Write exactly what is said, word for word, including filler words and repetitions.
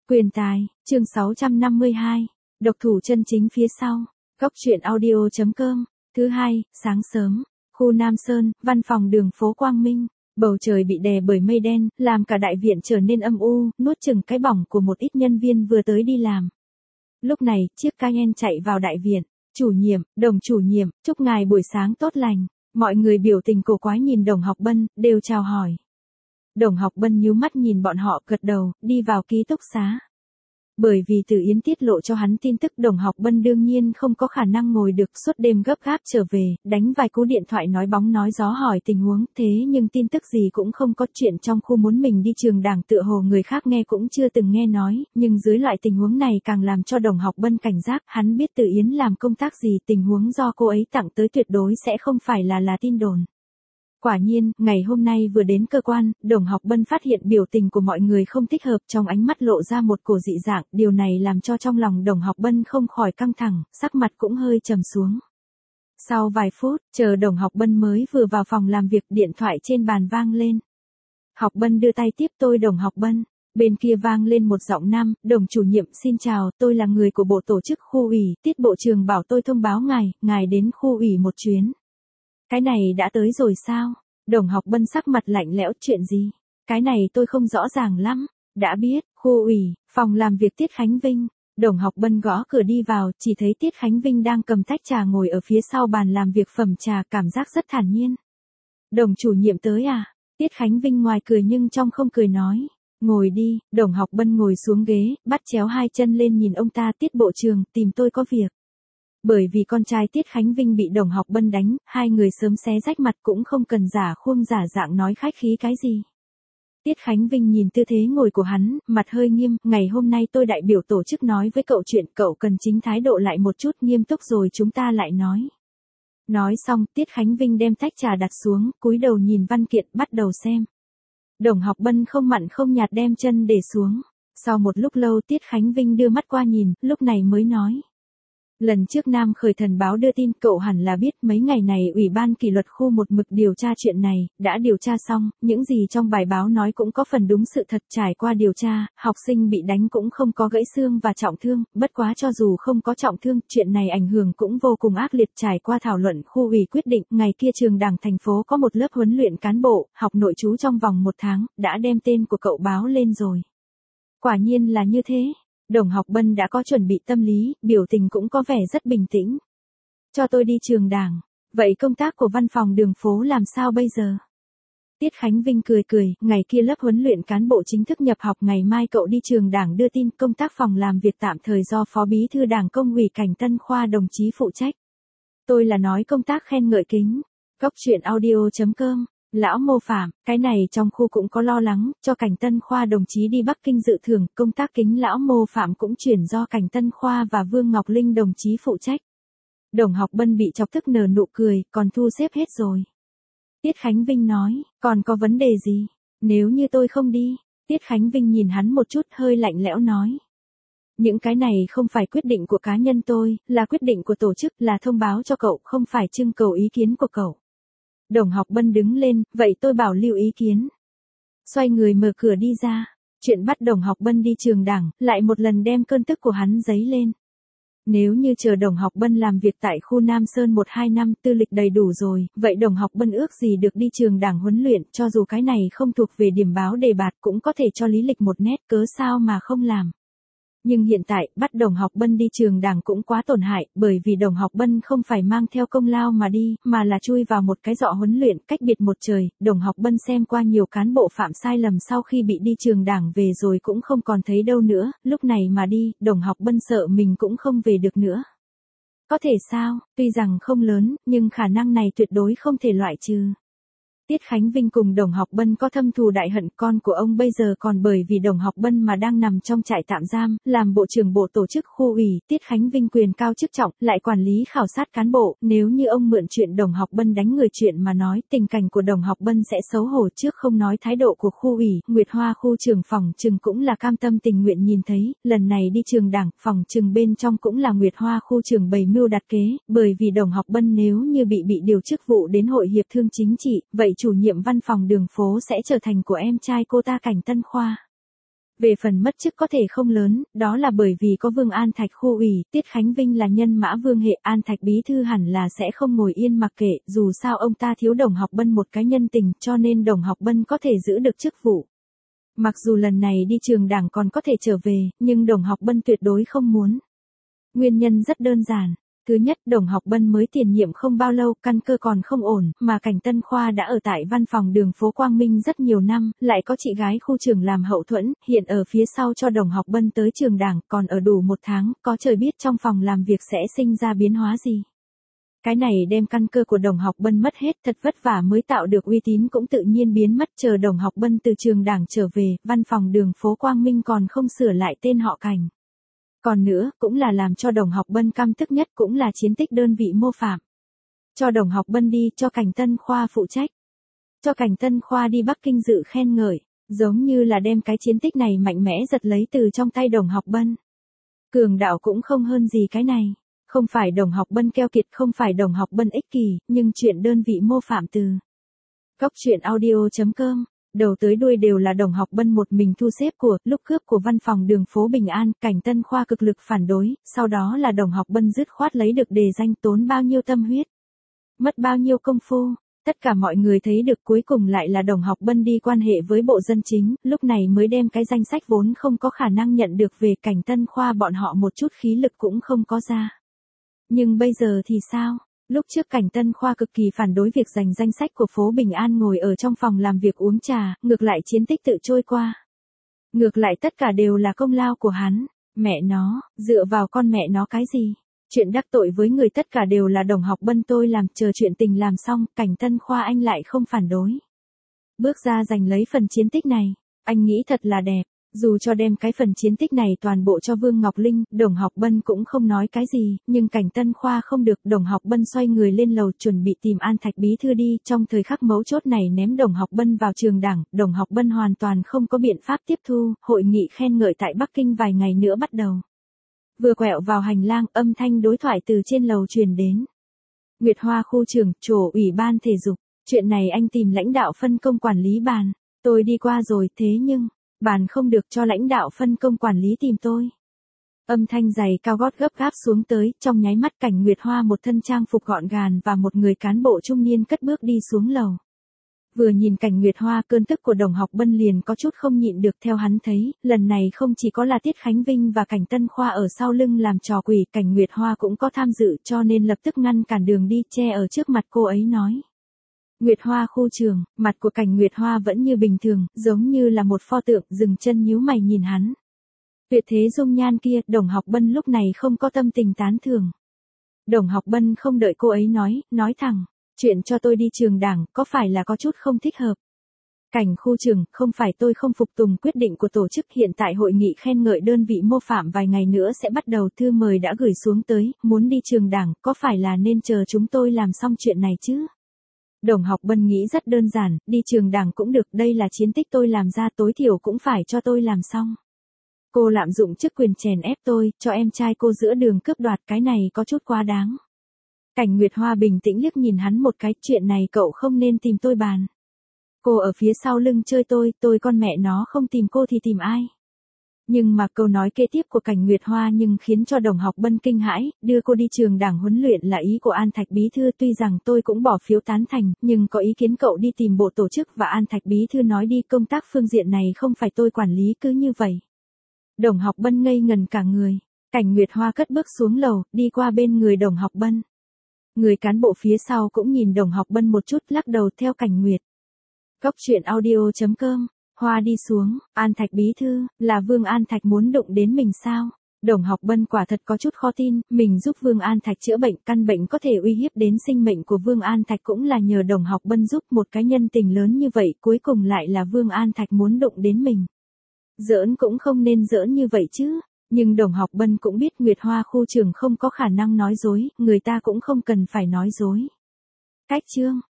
Quyền tài, chương sáu trăm năm mươi hai. Độc thủ chân chính phía sau. Góc truyện audio chấm com. Thứ hai, sáng sớm. Khu Nam Sơn, văn phòng đường phố Quang Minh. Bầu trời bị đè bởi mây đen, làm cả đại viện trở nên âm u, nuốt chửng cái bỏng của một ít nhân viên vừa tới đi làm. Lúc này, chiếc Cayenne chạy vào đại viện. Chủ nhiệm, Đồng chủ nhiệm, chúc ngài buổi sáng tốt lành. Mọi người biểu tình cổ quái nhìn Đồng Học Bân, đều chào hỏi. Đồng Học Bân nhíu mắt nhìn bọn họ, gật đầu, đi vào ký túc xá. Bởi vì Từ Yến tiết lộ cho hắn tin tức, Đồng Học Bân đương nhiên không có khả năng ngồi được, suốt đêm gấp gáp trở về, đánh vài cú điện thoại nói bóng nói gió hỏi tình huống, thế nhưng tin tức gì cũng không có. Chuyện trong khu muốn mình đi trường đảng tựa hồ người khác nghe cũng chưa từng nghe nói, nhưng dưới loại tình huống này càng làm cho Đồng Học Bân cảnh giác, hắn biết Từ Yến làm công tác gì, tình huống do cô ấy tặng tới tuyệt đối sẽ không phải là là tin đồn. Quả nhiên, ngày hôm nay vừa đến cơ quan, Đồng Học Bân phát hiện biểu tình của mọi người không thích hợp, trong ánh mắt lộ ra một cổ dị dạng, điều này làm cho trong lòng Đồng Học Bân không khỏi căng thẳng, sắc mặt cũng hơi trầm xuống. Sau vài phút, chờ Đồng Học Bân mới vừa vào phòng làm việc, điện thoại trên bàn vang lên. Học Bân đưa tay tiếp, tôi Đồng Học Bân. Bên kia vang lên một giọng nam, Đồng chủ nhiệm xin chào, tôi là người của bộ tổ chức khu ủy, Tiết bộ trưởng bảo tôi thông báo ngài, ngài đến khu ủy một chuyến. Cái này đã tới rồi sao? Đồng Học Bân sắc mặt lạnh lẽo, chuyện gì? Cái này tôi không rõ ràng lắm. Đã biết, khu ủy, phòng làm việc Tiết Khánh Vinh. Đồng Học Bân gõ cửa đi vào, chỉ thấy Tiết Khánh Vinh đang cầm tách trà ngồi ở phía sau bàn làm việc phẩm trà, cảm giác rất thản nhiên. Đồng chủ nhiệm tới à? Tiết Khánh Vinh ngoài cười nhưng trong không cười nói. Ngồi đi. Đồng Học Bân ngồi xuống ghế, bắt chéo hai chân lên nhìn ông ta, Tiết bộ trưởng, tìm tôi có việc. Bởi vì con trai Tiết Khánh Vinh bị Đồng Học Bân đánh, hai người sớm xé rách mặt, cũng không cần giả khuôn giả dạng nói khách khí cái gì. Tiết Khánh Vinh nhìn tư thế ngồi của hắn, mặt hơi nghiêm, ngày hôm nay tôi đại biểu tổ chức nói với cậu chuyện, cậu cần chính thái độ lại một chút, nghiêm túc rồi chúng ta lại nói. Nói xong, Tiết Khánh Vinh đem tách trà đặt xuống, cúi đầu nhìn văn kiện, bắt đầu xem. Đồng Học Bân không mặn không nhạt đem chân để xuống. Sau một lúc lâu Tiết Khánh Vinh đưa mắt qua nhìn, lúc này mới nói. Lần trước Nam Khởi Thần báo đưa tin, cậu hẳn là biết, mấy ngày này Ủy ban kỷ luật khu một mực điều tra chuyện này, đã điều tra xong, những gì trong bài báo nói cũng có phần đúng sự thật. Trải qua điều tra, học sinh bị đánh cũng không có gãy xương và trọng thương, bất quá cho dù không có trọng thương, chuyện này ảnh hưởng cũng vô cùng ác liệt. Trải qua thảo luận, khu ủy quyết định, ngày kia trường đảng thành phố có một lớp huấn luyện cán bộ, học nội trú trong vòng một tháng, đã đem tên của cậu báo lên rồi. Quả nhiên là như thế. Đồng Học Bân đã có chuẩn bị tâm lý, biểu tình cũng có vẻ rất bình tĩnh. Cho tôi đi trường đảng. Vậy công tác của văn phòng đường phố làm sao bây giờ? Tiết Khánh Vinh cười cười, ngày kia lớp huấn luyện cán bộ chính thức nhập học, ngày mai cậu đi trường đảng đưa tin, công tác phòng làm việc tạm thời do Phó Bí thư Đảng Công ủy Cảnh Tân Khoa đồng chí phụ trách. Tôi là nói công tác khen ngợi kính. Góc truyện audio chấm com. Lão Mô Phạm, cái này trong khu cũng có lo lắng, cho Cảnh Tân Khoa đồng chí đi Bắc Kinh dự thưởng, công tác kính Lão Mô Phạm cũng chuyển do Cảnh Tân Khoa và Vương Ngọc Linh đồng chí phụ trách. Đồng Học Bân bị chọc tức nở nụ cười, còn thu xếp hết rồi. Tiết Khánh Vinh nói, còn có vấn đề gì? Nếu như tôi không đi, Tiết Khánh Vinh nhìn hắn một chút, hơi lạnh lẽo nói. Những cái này không phải quyết định của cá nhân tôi, là quyết định của tổ chức, là thông báo cho cậu, không phải trưng cầu ý kiến của cậu. Đồng Học Bân đứng lên, vậy tôi bảo lưu ý kiến. Xoay người mở cửa đi ra. Chuyện bắt Đồng Học Bân đi trường đảng, lại một lần đem cơn tức của hắn dấy lên. Nếu như chờ Đồng Học Bân làm việc tại khu Nam Sơn một hai năm, tư lịch đầy đủ rồi, vậy Đồng Học Bân ước gì được đi trường đảng huấn luyện, cho dù cái này không thuộc về điểm báo đề bạt cũng có thể cho lý lịch một nét, cớ sao mà không làm. Nhưng hiện tại, bắt Đồng Học Bân đi trường đảng cũng quá tổn hại, bởi vì Đồng Học Bân không phải mang theo công lao mà đi, mà là chui vào một cái giọ huấn luyện, cách biệt một trời. Đồng Học Bân xem qua nhiều cán bộ phạm sai lầm sau khi bị đi trường đảng về rồi cũng không còn thấy đâu nữa, lúc này mà đi, Đồng Học Bân sợ mình cũng không về được nữa. Có thể sao, tuy rằng không lớn, nhưng khả năng này tuyệt đối không thể loại trừ. Tiết Khánh Vinh cùng Đồng Học Bân có thâm thù đại hận, con của ông bây giờ còn bởi vì Đồng Học Bân mà đang nằm trong trại tạm giam, làm bộ trưởng bộ tổ chức khu ủy, Tiết Khánh Vinh quyền cao chức trọng, lại quản lý khảo sát cán bộ, nếu như ông mượn chuyện Đồng Học Bân đánh người chuyện mà nói, tình cảnh của Đồng Học Bân sẽ xấu hổ. Trước không nói thái độ của khu ủy, Nguyệt Hoa khu trưởng phòng trừng cũng là cam tâm tình nguyện nhìn thấy, lần này đi trường đảng, phòng trừng bên trong cũng là Nguyệt Hoa khu trưởng bày mưu đặt kế, bởi vì Đồng Học Bân nếu như bị bị điều chức vụ đến hội hiệp thương chính trị, vậy chủ nhiệm văn phòng đường phố sẽ trở thành của em trai cô ta Cảnh Tân Khoa. Về phần mất chức có thể không lớn, đó là bởi vì có Vương An Thạch khu ủy, Tiết Khánh Vinh là nhân mã vương hệ, An Thạch bí thư hẳn là sẽ không ngồi yên mặc kệ, dù sao ông ta thiếu Đồng Học Bân một cái nhân tình, cho nên Đồng Học Bân có thể giữ được chức vụ. Mặc dù lần này đi trường đảng còn có thể trở về, nhưng Đồng Học Bân tuyệt đối không muốn. Nguyên nhân rất đơn giản. Thứ nhất, Đồng Học Bân mới tiền nhiệm không bao lâu, căn cơ còn không ổn, mà Cảnh Tân Khoa đã ở tại văn phòng đường phố Quang Minh rất nhiều năm, lại có chị gái khu trường làm hậu thuẫn, hiện ở phía sau cho Đồng Học Bân tới trường đảng, còn ở đủ một tháng, có trời biết trong phòng làm việc sẽ sinh ra biến hóa gì. Cái này đem căn cơ của Đồng Học Bân mất hết, thật vất vả mới tạo được uy tín cũng tự nhiên biến mất, chờ Đồng Học Bân từ trường đảng trở về, văn phòng đường phố Quang Minh còn không sửa lại tên họ Cảnh. Còn nữa, cũng là làm cho Đồng Học Bân căm tức nhất cũng là chiến tích đơn vị mô phạm. Cho Đồng Học Bân đi, cho Cảnh Tân Khoa phụ trách. Cho Cảnh Tân Khoa đi Bắc Kinh dự khen ngợi, giống như là đem cái chiến tích này mạnh mẽ giật lấy từ trong tay Đồng Học Bân. Cường đạo cũng không hơn gì cái này. Không phải Đồng Học Bân keo kiệt, không phải Đồng Học Bân ích kỷ, nhưng chuyện đơn vị mô phạm từ. Góc truyện audio chấm com. Đầu tới đuôi đều là Đồng Học Bân một mình thu xếp của, lúc cướp của văn phòng đường phố Bình An, Cảnh Tân Khoa cực lực phản đối, sau đó là Đồng Học Bân dứt khoát lấy được đề danh, tốn bao nhiêu tâm huyết, mất bao nhiêu công phu, tất cả mọi người thấy được, cuối cùng lại là Đồng Học Bân đi quan hệ với Bộ Dân Chính, lúc này mới đem cái danh sách vốn không có khả năng nhận được về, Cảnh Tân Khoa bọn họ một chút khí lực cũng không có ra. Nhưng bây giờ thì sao? Lúc trước Cảnh Tân Khoa cực kỳ phản đối việc giành danh sách của phố Bình An, ngồi ở trong phòng làm việc uống trà, ngược lại chiến tích tự trôi qua. Ngược lại tất cả đều là công lao của hắn, mẹ nó, dựa vào con mẹ nó cái gì? Chuyện đắc tội với người tất cả đều là Đồng Học Bân tôi làm, chờ chuyện tình làm xong, Cảnh Tân Khoa anh lại không phản đối. Bước ra giành lấy phần chiến tích này, anh nghĩ thật là đẹp. Dù cho đem cái phần chiến tích này toàn bộ cho Vương Ngọc Linh, Đồng Học Bân cũng không nói cái gì, nhưng Cảnh Tân Khoa không được, Đồng Học Bân xoay người lên lầu chuẩn bị tìm An Thạch bí thư đi, trong thời khắc mấu chốt này ném Đồng Học Bân vào trường đảng, Đồng Học Bân hoàn toàn không có biện pháp tiếp thu, hội nghị khen ngợi tại Bắc Kinh vài ngày nữa bắt đầu. Vừa quẹo vào hành lang, âm thanh đối thoại từ trên lầu truyền đến. Nguyệt Hoa khu trường, chỗ ủy ban thể dục, chuyện này anh tìm lãnh đạo phân công quản lý bàn, tôi đi qua rồi, thế nhưng bàn không được, cho lãnh đạo phân công quản lý tìm tôi. Âm thanh dày cao gót gấp gáp xuống tới, trong nháy mắt Cảnh Nguyệt Hoa một thân trang phục gọn gàng và một người cán bộ trung niên cất bước đi xuống lầu. Vừa nhìn Cảnh Nguyệt Hoa, cơn tức của Đồng Học Bân liền có chút không nhịn được, theo hắn thấy, lần này không chỉ có là Tiết Khánh Vinh và Cảnh Tân Khoa ở sau lưng làm trò quỷ, Cảnh Nguyệt Hoa cũng có tham dự, cho nên lập tức ngăn cản đường đi, che ở trước mặt cô ấy nói. Nguyệt Hoa khu trường, mặt của Cảnh Nguyệt Hoa vẫn như bình thường, giống như là một pho tượng, dừng chân nhíu mày nhìn hắn. Tuyệt thế dung nhan kia, Đồng Học Bân lúc này không có tâm tình tán thưởng. Đồng Học Bân không đợi cô ấy nói, nói thẳng, chuyện cho tôi đi trường đảng, có phải là có chút không thích hợp? Cảnh khu trường, không phải tôi không phục tùng quyết định của tổ chức, hiện tại hội nghị khen ngợi đơn vị mô phạm vài ngày nữa sẽ bắt đầu, thư mời đã gửi xuống tới, muốn đi trường đảng, có phải là nên chờ chúng tôi làm xong chuyện này chứ? Đồng Học Bân nghĩ rất đơn giản, đi trường đảng cũng được, đây là chiến tích tôi làm ra, tối thiểu cũng phải cho tôi làm xong. Cô lạm dụng chức quyền chèn ép tôi, cho em trai cô giữa đường cướp đoạt, cái này có chút quá đáng. Cảnh Nguyệt Hoa bình tĩnh liếc nhìn hắn một cái, chuyện này cậu không nên tìm tôi bàn. Cô ở phía sau lưng chơi tôi, tôi con mẹ nó không tìm cô thì tìm ai? Nhưng mà câu nói kế tiếp của Cảnh Nguyệt Hoa nhưng khiến cho Đồng Học Bân kinh hãi, đưa cô đi trường đảng huấn luyện là ý của An Thạch bí thư, tuy rằng tôi cũng bỏ phiếu tán thành, nhưng có ý kiến cậu đi tìm bộ tổ chức và An Thạch bí thư nói đi, công tác phương diện này không phải tôi quản lý, cứ như vậy. Đồng Học Bân ngây ngần cả người, Cảnh Nguyệt Hoa cất bước xuống lầu, đi qua bên người Đồng Học Bân. Người cán bộ phía sau cũng nhìn Đồng Học Bân một chút, lắc đầu theo Cảnh Nguyệt. Góc truyện audio chấm com. Hoa đi xuống, An Thạch bí thư, là Vương An Thạch muốn đụng đến mình sao? Đồng Học Bân quả thật có chút khó tin, mình giúp Vương An Thạch chữa bệnh, căn bệnh có thể uy hiếp đến sinh mệnh của Vương An Thạch cũng là nhờ Đồng Học Bân giúp, một cái nhân tình lớn như vậy, cuối cùng lại là Vương An Thạch muốn đụng đến mình. Giỡn cũng không nên giỡn như vậy chứ, nhưng Đồng Học Bân cũng biết Nguyệt Hoa khu trường không có khả năng nói dối, người ta cũng không cần phải nói dối. Cách chương